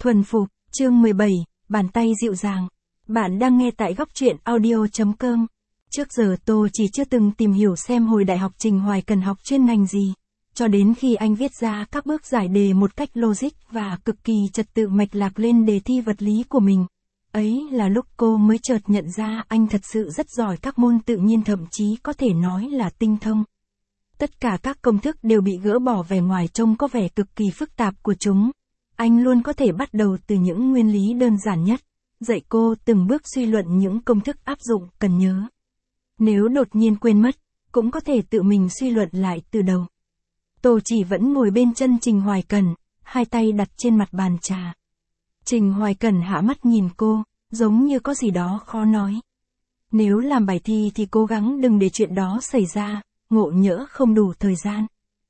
Thuần phục, chương 17, bàn tay dịu dàng. Bạn đang nghe tại góc truyện audio.com. Trước giờ Tô chỉ chưa từng tìm hiểu xem hồi đại học Trình Hoài cần học chuyên ngành gì. Cho đến khi anh viết ra các bước giải đề một cách logic và cực kỳ trật tự mạch lạc lên đề thi vật lý của mình. Ấy là lúc cô mới chợt nhận ra anh thật sự rất giỏi các môn tự nhiên, thậm chí có thể nói là tinh thông. Tất cả các công thức đều bị gỡ bỏ vẻ ngoài trông có vẻ cực kỳ phức tạp của chúng. Anh luôn có thể bắt đầu từ những nguyên lý đơn giản nhất, dạy cô từng bước suy luận những công thức áp dụng cần nhớ. Nếu đột nhiên quên mất, cũng có thể tự mình suy luận lại từ đầu. Tô chỉ vẫn ngồi bên chân Trình Hoài Cần, hai tay đặt trên mặt bàn trà. Trình Hoài Cần hạ mắt nhìn cô, giống như có gì đó khó nói. Nếu làm bài thi thì cố gắng đừng để chuyện đó xảy ra, ngộ nhỡ không đủ thời gian.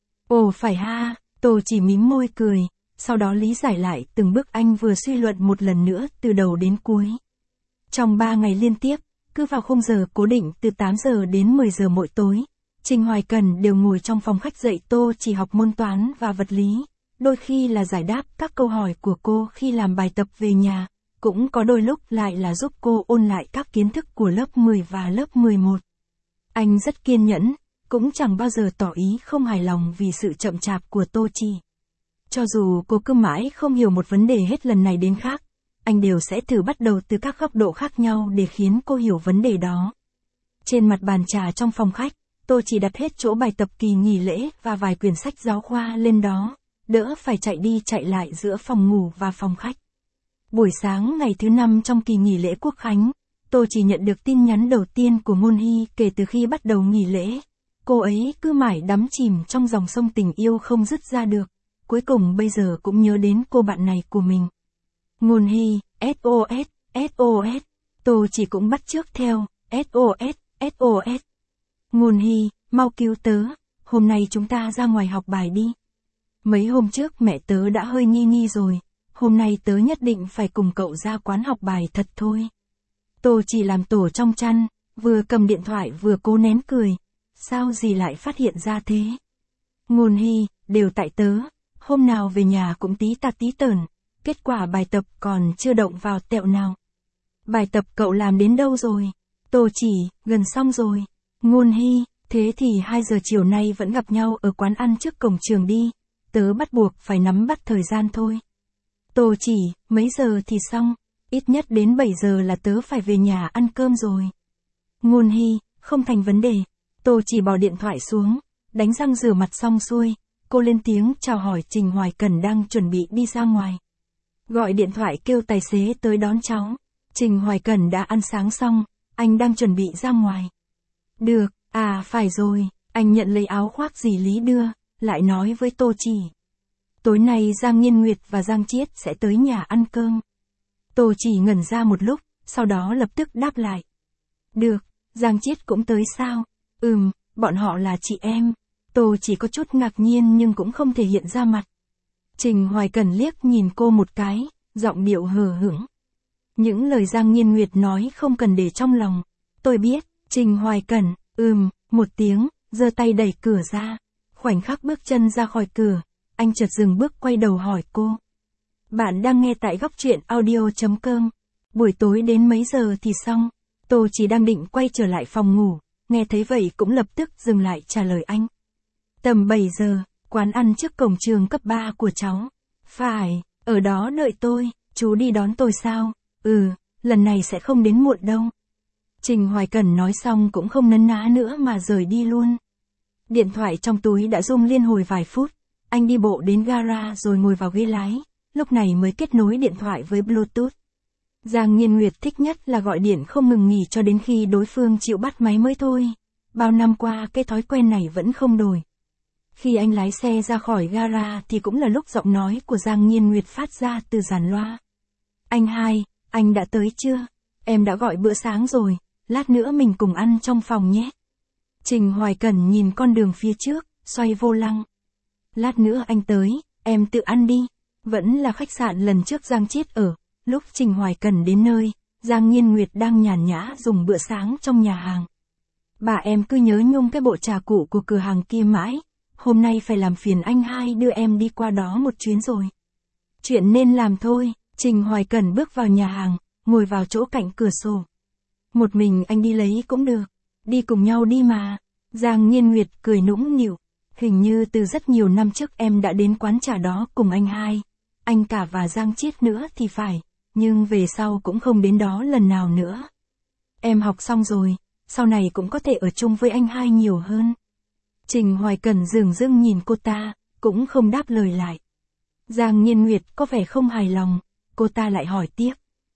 Ồ phải ha, Tô chỉ mím môi cười, sau đó lý giải lại từng bước anh vừa suy luận một lần nữa từ đầu đến cuối. Trong 3 ngày liên tiếp, cứ vào khung giờ cố định từ 8 giờ đến 10 giờ mỗi tối, Trình Hoài Cần đều ngồi trong phòng khách dạy Tô chỉ học môn toán và vật lý, đôi khi là giải đáp các câu hỏi của cô khi làm bài tập về nhà, cũng có đôi lúc lại là giúp cô ôn lại các kiến thức của lớp 10 và lớp 11. Anh rất kiên nhẫn, cũng chẳng bao giờ tỏ ý không hài lòng vì sự chậm chạp của Tô Chi. Cho dù cô cứ mãi không hiểu một vấn đề hết lần này đến khác, anh đều sẽ thử bắt đầu từ các góc độ khác nhau để khiến cô hiểu vấn đề đó. Trên mặt bàn trà trong phòng khách, Tô chỉ đặt hết chỗ bài tập kỳ nghỉ lễ và vài quyển sách giáo khoa lên đó, đỡ phải chạy đi chạy lại giữa phòng ngủ và phòng khách. Buổi sáng ngày thứ 5 trong kỳ nghỉ lễ Quốc khánh, Tô chỉ nhận được tin nhắn đầu tiên của Ngôn Hy kể từ khi bắt đầu nghỉ lễ. Cô ấy cứ mãi đắm chìm trong dòng sông tình yêu không dứt ra được, cuối cùng bây giờ cũng nhớ đến cô bạn này của mình. Ngôn Hy, SOS, SOS, Tô chỉ cũng bắt chước theo, SOS, SOS. Ngôn Hy, mau cứu tớ, hôm nay chúng ta ra ngoài học bài đi. Mấy hôm trước mẹ tớ đã hơi nghi nghi rồi, hôm nay tớ nhất định phải cùng cậu ra quán học bài thật thôi. Tô chỉ làm tổ trong chăn, vừa cầm điện thoại vừa cố nén cười. Sao gì lại phát hiện ra thế? Ngôn Hy, đều tại tớ, hôm nào về nhà cũng tí ta tí tởn, kết quả bài tập còn chưa động vào tẹo nào. Bài tập cậu làm đến đâu rồi? Tô chỉ, gần xong rồi. Ngôn Hy, thế thì 2 giờ chiều nay vẫn gặp nhau ở quán ăn trước cổng trường đi, tớ bắt buộc phải nắm bắt thời gian thôi. Tô chỉ, mấy giờ thì xong, ít nhất đến 7 giờ là tớ phải về nhà ăn cơm rồi. Ngôn Hy, không thành vấn đề. Tô chỉ bỏ điện thoại xuống, đánh răng rửa mặt xong xuôi, cô lên tiếng chào hỏi Trình Hoài Cần đang chuẩn bị đi ra ngoài. Gọi điện thoại kêu tài xế tới đón cháu. Trình Hoài Cần đã ăn sáng xong, anh đang chuẩn bị ra ngoài. Được, à phải rồi, anh nhận lấy áo khoác dì Lý đưa, lại nói với Tô chỉ. Tối nay Giang Nghiên Nguyệt và Giang Chiết sẽ tới nhà ăn cơm. Tô chỉ ngẩn ra một lúc, sau đó lập tức đáp lại. Được, Giang Chiết cũng tới sao? Bọn họ là chị em. Tô chỉ có chút ngạc nhiên nhưng cũng không thể hiện ra mặt. Trình Hoài Cần liếc nhìn cô một cái, giọng điệu hờ hững. Những lời Giang Nghiên Nguyệt nói không cần để trong lòng. Tôi biết, Trình Hoài Cần, một tiếng, giơ tay đẩy cửa ra. Khoảnh khắc bước chân ra khỏi cửa, anh chợt dừng bước quay đầu hỏi cô. Bạn đang nghe tại góc truyện audio.com. Buổi tối đến mấy giờ thì xong? Tô chỉ đang định quay trở lại phòng ngủ. Nghe thấy vậy cũng lập tức dừng lại trả lời anh. Tầm 7 giờ, quán ăn trước cổng trường cấp 3 của cháu. Phải, ở đó đợi tôi, chú đi đón tôi sao? Lần này sẽ không đến muộn đâu. Trình Hoài Cần nói xong cũng không nấn ná nữa mà rời đi luôn. Điện thoại trong túi đã rung liên hồi vài phút, anh đi bộ đến gara rồi ngồi vào ghế lái, lúc này mới kết nối điện thoại với Bluetooth. Giang Nghiên Nguyệt thích nhất là gọi điện không ngừng nghỉ cho đến khi đối phương chịu bắt máy mới thôi. Bao năm qua cái thói quen này vẫn không đổi. Khi anh lái xe ra khỏi gara thì cũng là lúc giọng nói của Giang Nghiên Nguyệt phát ra từ dàn loa. Anh hai, anh đã tới chưa? Em đã gọi bữa sáng rồi, lát nữa mình cùng ăn trong phòng nhé. Trình Hoài Cần nhìn con đường phía trước, xoay vô lăng. Lát nữa anh tới, em tự ăn đi. Vẫn là khách sạn lần trước Giang Chiết ở. Lúc Trình Hoài Cần đến nơi, Giang Nghiên Nguyệt đang nhàn nhã dùng bữa sáng trong nhà hàng. Bà em cứ nhớ nhung cái bộ trà cụ của cửa hàng kia mãi, hôm nay phải làm phiền anh hai đưa em đi qua đó một chuyến rồi. Chuyện nên làm thôi, Trình Hoài Cẩn bước vào nhà hàng, ngồi vào chỗ cạnh cửa sổ. Một mình anh đi lấy cũng được. Đi cùng nhau đi mà. Giang Nghiên Nguyệt cười nũng nịu. Hình như từ rất nhiều năm trước em đã đến quán trà đó cùng anh hai. Anh cả và Giang Chiết nữa thì phải. Nhưng về sau cũng không đến đó lần nào nữa. Em học xong rồi, sau này cũng có thể ở chung với anh hai nhiều hơn. Trình Hoài Cẩn dửng dưng nhìn cô ta, cũng không đáp lời lại. Giang Nghiên Nguyệt có vẻ không hài lòng, cô ta lại hỏi tiếp.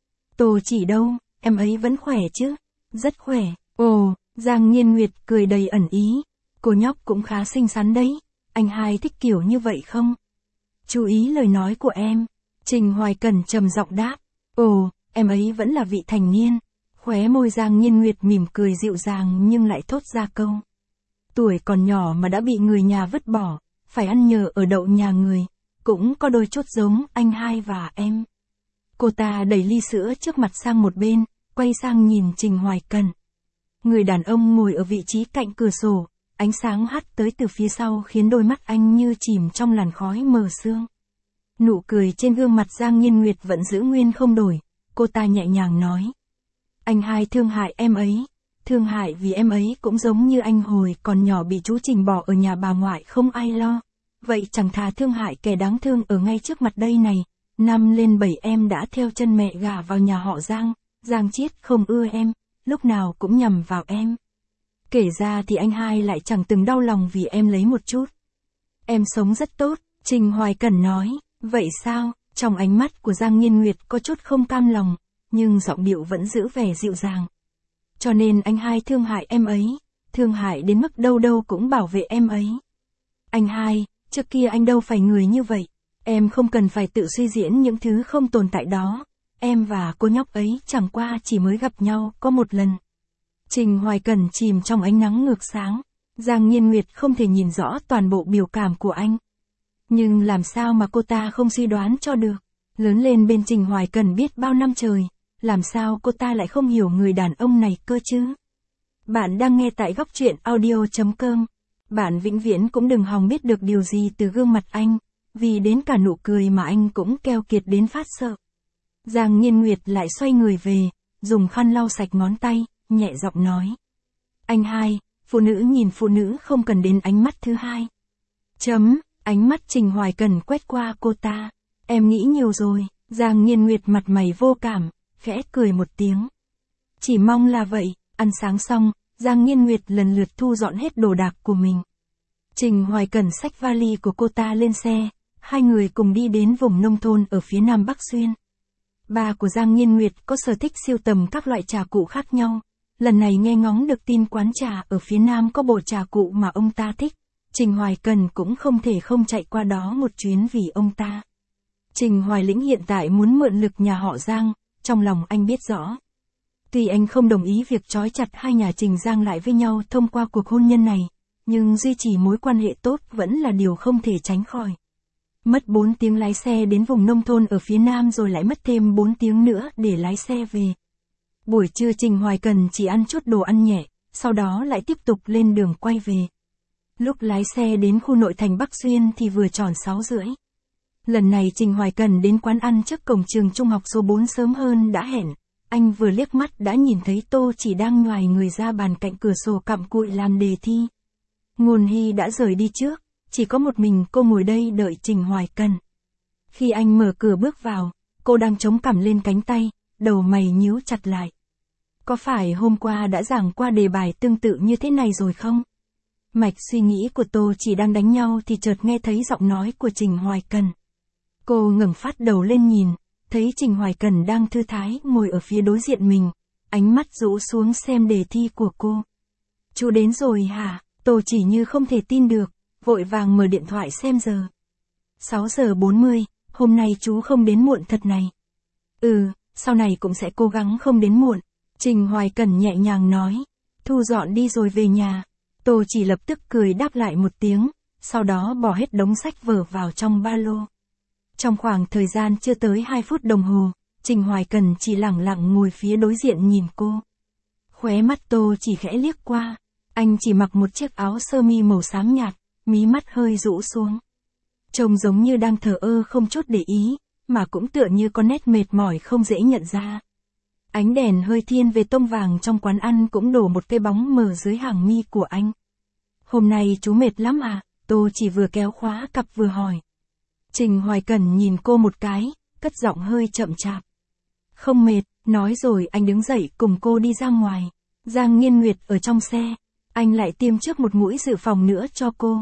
Tô Chỉ đâu, em ấy vẫn khỏe chứ? Rất khỏe. Ồ, Giang Nghiên Nguyệt cười đầy ẩn ý. Cô nhóc cũng khá xinh xắn đấy, anh hai thích kiểu như vậy không? Chú ý lời nói của em. Trình Hoài Cẩn trầm giọng đáp. Ồ, em ấy vẫn là vị thành niên. Khóe môi Giang Nghiên Nguyệt mỉm cười dịu dàng nhưng lại thốt ra câu. Tuổi còn nhỏ mà đã bị người nhà vứt bỏ, phải ăn nhờ ở đậu nhà người, cũng có đôi chút giống anh hai và em. Cô ta đẩy ly sữa trước mặt sang một bên, quay sang nhìn Trình Hoài Cẩn. Người đàn ông ngồi ở vị trí cạnh cửa sổ, ánh sáng hắt tới từ phía sau khiến đôi mắt anh như chìm trong làn khói mờ sương. Nụ cười trên gương mặt Giang Nghiên Nguyệt vẫn giữ nguyên không đổi, cô ta nhẹ nhàng nói. Anh hai thương hại em ấy, thương hại vì em ấy cũng giống như anh hồi còn nhỏ bị chú Trình bỏ ở nhà bà ngoại không ai lo. Vậy chẳng thà thương hại kẻ đáng thương ở ngay trước mặt đây này. 5 lên 7 em đã theo chân mẹ gả vào nhà họ Giang, Giang Chiết không ưa em, lúc nào cũng nhầm vào em. Kể ra thì anh hai lại chẳng từng đau lòng vì em lấy một chút. Em sống rất tốt, Trình Hoài Cẩn nói. Vậy sao? Trong ánh mắt của Giang Nghiên Nguyệt có chút không cam lòng, nhưng giọng điệu vẫn giữ vẻ dịu dàng. Cho nên anh hai thương hại em ấy, thương hại đến mức đâu đâu cũng bảo vệ em ấy. Anh hai, trước kia anh đâu phải người như vậy, em không cần phải tự suy diễn những thứ không tồn tại đó, em và cô nhóc ấy chẳng qua chỉ mới gặp nhau có một lần. Trình Hoài Cẩn chìm trong ánh nắng ngược sáng, Giang Nghiên Nguyệt không thể nhìn rõ toàn bộ biểu cảm của anh. Nhưng làm sao mà cô ta không suy đoán cho được, lớn lên bên Trình Hoài Cẩn biết bao năm trời, làm sao cô ta lại không hiểu người đàn ông này cơ chứ? Bạn đang nghe tại góc truyện audio.com. Bạn vĩnh viễn cũng đừng hòng biết được điều gì từ gương mặt anh, vì đến cả nụ cười mà anh cũng keo kiệt đến phát sợ. Giang Nghiên Nguyệt lại xoay người về, dùng khăn lau sạch ngón tay, nhẹ giọng nói. Anh hai, phụ nữ nhìn phụ nữ không cần đến ánh mắt thứ hai. Ánh mắt Trình Hoài Cẩn quét qua cô ta. Em nghĩ nhiều rồi. Giang Nghiên Nguyệt mặt mày vô cảm, khẽ cười một tiếng. Chỉ mong là vậy. Ăn sáng xong, Giang Nghiên Nguyệt lần lượt thu dọn hết đồ đạc của mình. Trình Hoài Cẩn xách vali của cô ta lên xe, hai người cùng đi đến vùng nông thôn ở phía nam Bắc Xuyên. Ba của Giang Nghiên Nguyệt có sở thích sưu tầm các loại trà cụ khác nhau. Lần này nghe ngóng được tin quán trà ở phía nam có bộ trà cụ mà ông ta thích, Trình Hoài Cẩn cũng không thể không chạy qua đó một chuyến vì ông ta. Trình Hoài Lĩnh hiện tại muốn mượn lực nhà họ Giang, trong lòng anh biết rõ. Tuy anh không đồng ý việc trói chặt hai nhà Trình Giang lại với nhau thông qua cuộc hôn nhân này, nhưng duy trì mối quan hệ tốt vẫn là điều không thể tránh khỏi. Mất 4 tiếng lái xe đến vùng nông thôn ở phía nam rồi lại mất thêm 4 tiếng nữa để lái xe về. Buổi trưa Trình Hoài Cẩn chỉ ăn chút đồ ăn nhẹ, sau đó lại tiếp tục lên đường quay về. Lúc lái xe đến khu nội thành Bắc Xuyên thì vừa tròn 6:30. Lần này Trình Hoài Cẩn đến quán ăn trước cổng trường trung học số 4 sớm hơn đã hẹn. Anh vừa liếc mắt đã nhìn thấy Tô Chỉ đang nhoài người ra bàn cạnh cửa sổ cặm cụi làm đề thi. Ngôn Hy đã rời đi trước, chỉ có một mình cô ngồi đây đợi Trình Hoài Cẩn. Khi anh mở cửa bước vào, cô đang chống cằm lên cánh tay, đầu mày nhíu chặt lại. Có phải hôm qua đã giảng qua đề bài tương tự như thế này rồi không? Mạch suy nghĩ của Tô Chỉ đang đánh nhau thì chợt nghe thấy giọng nói của Trình Hoài Cẩn. Cô ngẩng phát đầu lên nhìn, thấy Trình Hoài Cẩn đang thư thái ngồi ở phía đối diện mình, ánh mắt rũ xuống xem đề thi của cô. Chú đến rồi hả? Tô Chỉ như không thể tin được, vội vàng mở điện thoại xem giờ. 6:40, hôm nay chú không đến muộn thật này. Sau này cũng sẽ cố gắng không đến muộn. Trình Hoài Cẩn nhẹ nhàng nói, thu dọn đi rồi về nhà. Tô Chỉ lập tức cười đáp lại một tiếng, sau đó bỏ hết đống sách vở vào trong ba lô. Trong khoảng thời gian chưa tới 2 phút đồng hồ, Trình Hoài Cẩn chỉ lẳng lặng ngồi phía đối diện nhìn cô. Khóe mắt Tô Chỉ khẽ liếc qua, anh chỉ mặc một chiếc áo sơ mi màu xám nhạt, mí mắt hơi rũ xuống. Trông giống như đang thờ ơ không chút để ý, mà cũng tựa như có nét mệt mỏi không dễ nhận ra. Ánh đèn hơi thiên về tông vàng trong quán ăn cũng đổ một cái bóng mờ dưới hàng mi của anh. Hôm nay chú mệt lắm à? Tô chỉ vừa kéo khóa cặp vừa hỏi. Trình Hoài Cần nhìn cô một cái, cất giọng hơi chậm chạp. Không mệt, nói rồi anh đứng dậy cùng cô đi ra ngoài. Giang Nghiên Nguyệt ở trong xe, anh lại tiêm trước một mũi dự phòng nữa cho cô.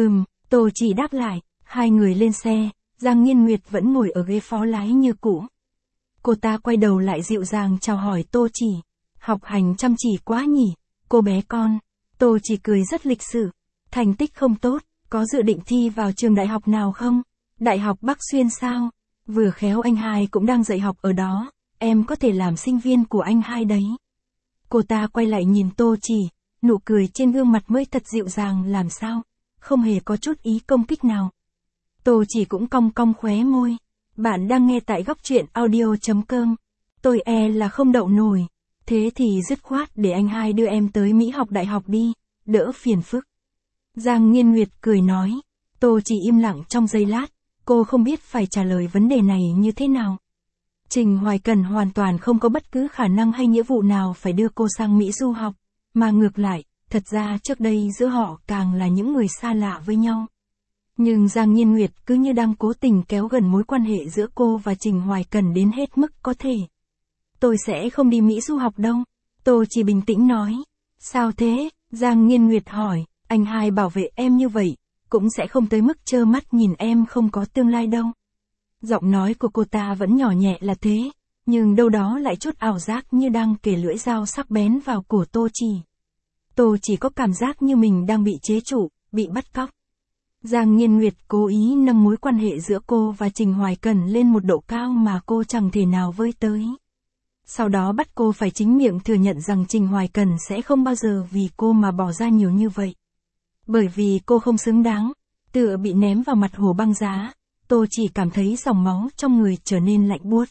Tô chỉ đáp lại, hai người lên xe, Giang Nghiên Nguyệt vẫn ngồi ở ghế phó lái như cũ. Cô ta quay đầu lại dịu dàng chào hỏi Tô Chỉ. Học hành chăm chỉ quá nhỉ, cô bé con. Tô Chỉ cười rất lịch sự. Thành tích không tốt, có dự định thi vào trường đại học nào không? Đại học Bắc Xuyên sao? Vừa khéo anh hai cũng đang dạy học ở đó, em có thể làm sinh viên của anh hai đấy. Cô ta quay lại nhìn Tô Chỉ, nụ cười trên gương mặt mới thật dịu dàng làm sao, không hề có chút ý công kích nào. Tô Chỉ cũng cong cong khóe môi. Bạn đang nghe tại góc truyện audio.com. Tôi là không đậu nổi. Thế thì dứt khoát để anh hai đưa em tới Mỹ học đại học đi, đỡ phiền phức. Giang Nghiên Nguyệt cười nói. Tô Chỉ im lặng trong giây lát, cô không biết phải trả lời vấn đề này như thế nào. Trình Hoài Cần hoàn toàn không có bất cứ khả năng hay nghĩa vụ nào phải đưa cô sang Mỹ du học, mà ngược lại, thật ra trước đây giữa họ càng là những người xa lạ với nhau. Nhưng Giang Nghiên Nguyệt cứ như đang cố tình kéo gần mối quan hệ giữa cô và Trình Hoài Cần đến hết mức có thể. Tôi sẽ không đi Mỹ du học đâu. Tô chỉ bình tĩnh nói. Sao thế? Giang Nghiên Nguyệt hỏi. Anh hai bảo vệ em như vậy, cũng sẽ không tới mức trơ mắt nhìn em không có tương lai đâu. Giọng nói của cô ta vẫn nhỏ nhẹ là thế, nhưng đâu đó lại chút ảo giác như đang kề lưỡi dao sắc bén vào cổ Tô Chỉ. Tô chỉ có cảm giác như mình đang bị chế trụ, bị bắt cóc. Giang Nghiên Nguyệt cố ý nâng mối quan hệ giữa cô và Trình Hoài Cần lên một độ cao mà cô chẳng thể nào với tới. Sau đó bắt cô phải chính miệng thừa nhận rằng Trình Hoài Cần sẽ không bao giờ vì cô mà bỏ ra nhiều như vậy. Bởi vì cô không xứng đáng, tựa bị ném vào mặt hồ băng giá, Tô chỉ cảm thấy dòng máu trong người trở nên lạnh buốt.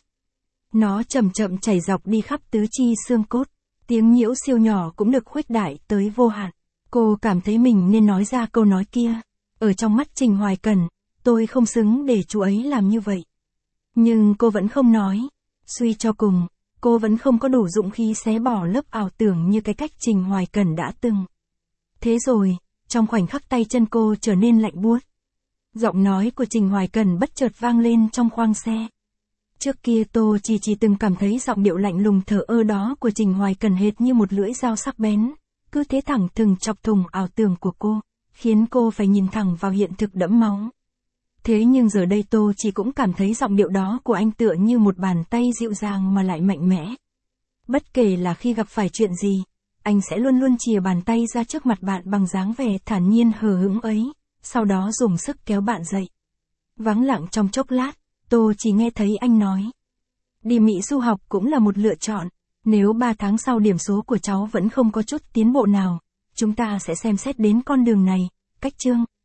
Nó chậm chậm chảy dọc đi khắp tứ chi xương cốt, tiếng nhiễu siêu nhỏ cũng được khuếch đại tới vô hạn. Cô cảm thấy mình nên nói ra câu nói kia. Ở trong mắt Trình Hoài Cần, tôi không xứng để chú ấy làm như vậy. Nhưng cô vẫn không nói. Suy cho cùng, cô vẫn không có đủ dũng khí xé bỏ lớp ảo tưởng như cái cách Trình Hoài Cần đã từng. Thế rồi, trong khoảnh khắc tay chân cô trở nên lạnh buốt. Giọng nói của Trình Hoài Cần bất chợt vang lên trong khoang xe. Trước kia Tô chỉ từng cảm thấy giọng điệu lạnh lùng thờ ơ đó của Trình Hoài Cần hệt như một lưỡi dao sắc bén, cứ thế thẳng thừng chọc thủng ảo tưởng của cô, khiến cô phải nhìn thẳng vào hiện thực đẫm máu. Thế nhưng giờ đây Tô chỉ cũng cảm thấy giọng điệu đó của anh tựa như một bàn tay dịu dàng mà lại mạnh mẽ. Bất kể là khi gặp phải chuyện gì, anh sẽ luôn luôn chìa bàn tay ra trước mặt bạn bằng dáng vẻ thản nhiên hờ hững ấy, sau đó dùng sức kéo bạn dậy. Vắng lặng trong chốc lát, Tô chỉ nghe thấy anh nói. Đi Mỹ du học cũng là một lựa chọn, nếu 3 tháng sau điểm số của cháu vẫn không có chút tiến bộ nào, chúng ta sẽ xem xét đến con đường này, cách chương.